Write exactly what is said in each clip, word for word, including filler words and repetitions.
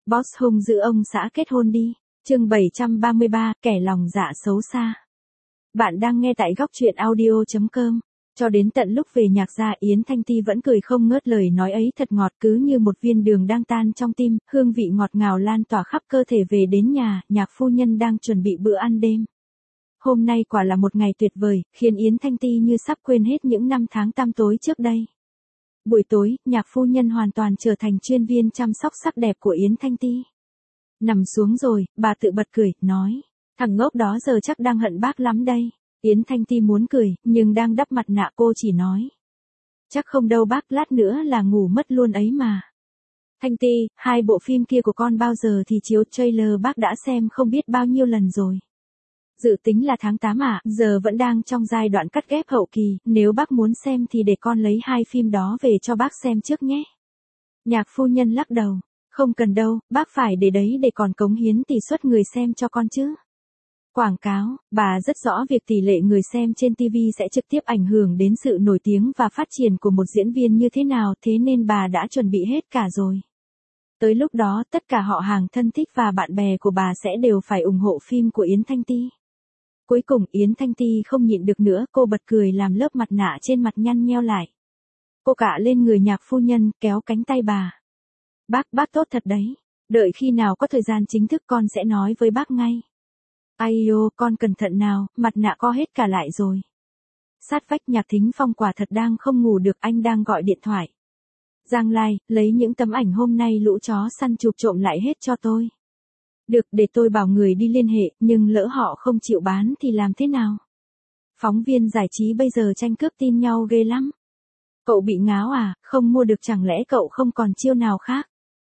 Boss hung dữ ông xã kết hôn đi. Chương bảy trăm ba mươi ba, kẻ lòng dạ xấu xa. Bạn đang nghe tại góc truyện audio chấm com. Cho đến tận lúc về nhạc gia, Yến Thanh Ti vẫn cười không ngớt, lời nói ấy thật ngọt, cứ như một viên đường đang tan trong tim, hương vị ngọt ngào lan tỏa khắp cơ thể. Về đến nhà, nhạc phu nhân đang chuẩn bị bữa ăn đêm. Hôm nay quả là một ngày tuyệt vời, khiến Yến Thanh Ti như sắp quên hết những năm tháng tăm tối trước đây. Buổi tối, nhạc phu nhân hoàn toàn trở thành chuyên viên chăm sóc sắc đẹp của Yến Thanh Ti. Nằm xuống rồi, bà tự bật cười, nói, thằng ngốc đó giờ chắc đang hận bác lắm đây. Yến Thanh Ti muốn cười, nhưng đang đắp mặt nạ cô chỉ nói, chắc không đâu bác, lát nữa là ngủ mất luôn ấy mà. Thanh Ti, hai bộ phim kia của con bao giờ thì chiếu? Trailer bác đã xem không biết bao nhiêu lần rồi. Dự tính là tháng tám ạ, à, giờ vẫn đang trong giai đoạn cắt ghép hậu kỳ, nếu bác muốn xem thì để con lấy hai phim đó về cho bác xem trước nhé. Nhạc phu nhân lắc đầu, không cần đâu, bác phải để đấy để còn cống hiến tỷ suất người xem cho con chứ. Quảng cáo, bà rất rõ việc tỷ lệ người xem trên ti vi sẽ trực tiếp ảnh hưởng đến sự nổi tiếng và phát triển của một diễn viên như thế nào, thế nên bà đã chuẩn bị hết cả rồi. Tới lúc đó, tất cả họ hàng thân thích và bạn bè của bà sẽ đều phải ủng hộ phim của Yến Thanh Ti. Cuối cùng Yến Thanh Ti không nhịn được nữa, cô bật cười làm lớp mặt nạ trên mặt nhăn nheo lại. Cô cạ lên người nhạc phu nhân, kéo cánh tay bà. Bác, bác tốt thật đấy. Đợi khi nào có thời gian chính thức con sẽ nói với bác ngay. Ai ô, con cẩn thận nào, mặt nạ co hết cả lại rồi. Sát vách Nhạc Thính Phong quả thật đang không ngủ được, anh đang gọi điện thoại. Giang Lai, lấy những tấm ảnh hôm nay lũ chó săn chụp trộm lại hết cho tôi. Được, để tôi bảo người đi liên hệ, nhưng lỡ họ không chịu bán thì làm thế nào? Phóng viên giải trí bây giờ tranh cướp tin nhau ghê lắm. Cậu bị ngáo à, không mua được chẳng lẽ cậu không còn chiêu nào khác?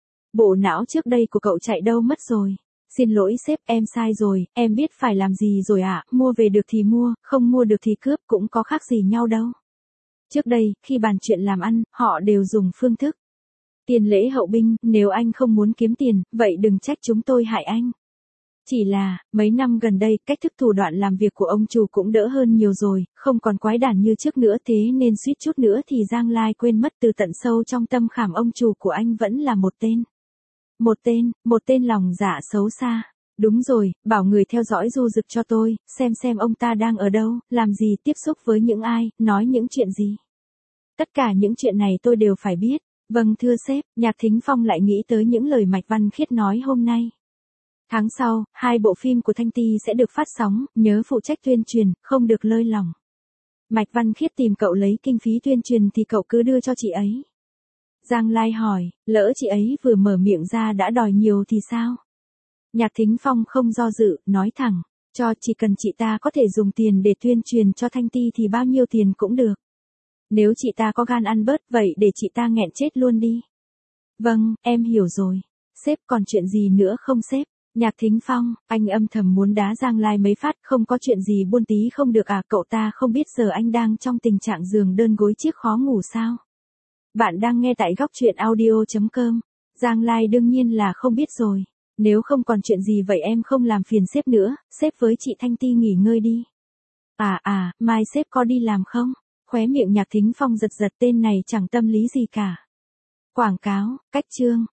Bộ não trước đây của cậu chạy đâu mất rồi? Xin lỗi sếp, em sai rồi, em biết phải làm gì rồi ạ, à, mua về được thì mua, không mua được thì cướp, cũng có khác gì nhau đâu. Trước đây, khi bàn chuyện làm ăn, họ đều dùng phương thức tiền lễ hậu binh, nếu anh không muốn kiếm tiền, vậy đừng trách chúng tôi hại anh. Chỉ là, mấy năm gần đây, cách thức thủ đoạn làm việc của ông chủ cũng đỡ hơn nhiều rồi, không còn quái đản như trước nữa, thế nên suýt chút nữa thì Giang Lai quên mất từ tận sâu trong tâm khảm ông chủ của anh vẫn là một tên. Một tên, một tên lòng dạ xấu xa. Đúng rồi, bảo người theo dõi Du Dực cho tôi, xem xem ông ta đang ở đâu, làm gì, tiếp xúc với những ai, nói những chuyện gì. Tất cả những chuyện này tôi đều phải biết. Vâng thưa sếp, Nhạc Thính Phong lại nghĩ tới những lời Mạch Văn Khiết nói hôm nay. Tháng sau, hai bộ phim của Thanh Ti sẽ được phát sóng, nhớ phụ trách tuyên truyền, không được lơi lỏng. Mạch Văn Khiết tìm cậu lấy kinh phí tuyên truyền thì cậu cứ đưa cho chị ấy. Giang Lai hỏi, lỡ chị ấy vừa mở miệng ra đã đòi nhiều thì sao? Nhạc Thính Phong không do dự, nói thẳng, cho, chỉ cần chị ta có thể dùng tiền để tuyên truyền cho Thanh Ti thì bao nhiêu tiền cũng được. Nếu chị ta có gan ăn bớt, vậy để chị ta nghẹn chết luôn đi. Vâng, em hiểu rồi. Sếp, còn chuyện gì nữa không sếp? Nhạc Thính Phong, anh âm thầm muốn đá Giang Lai mấy phát, không có chuyện gì buôn tí không được à, cậu ta không biết giờ anh đang trong tình trạng giường đơn gối chiếc khó ngủ sao? Bạn đang nghe tại góc truyện audio chấm com. Giang Lai đương nhiên là không biết rồi. Nếu không còn chuyện gì vậy em không làm phiền sếp nữa, sếp với chị Thanh Ti nghỉ ngơi đi. À à, mai sếp có đi làm không? Khóe miệng Nhạc Thính Phong giật giật, tên này chẳng tâm lý gì cả. Quảng cáo, cách chương.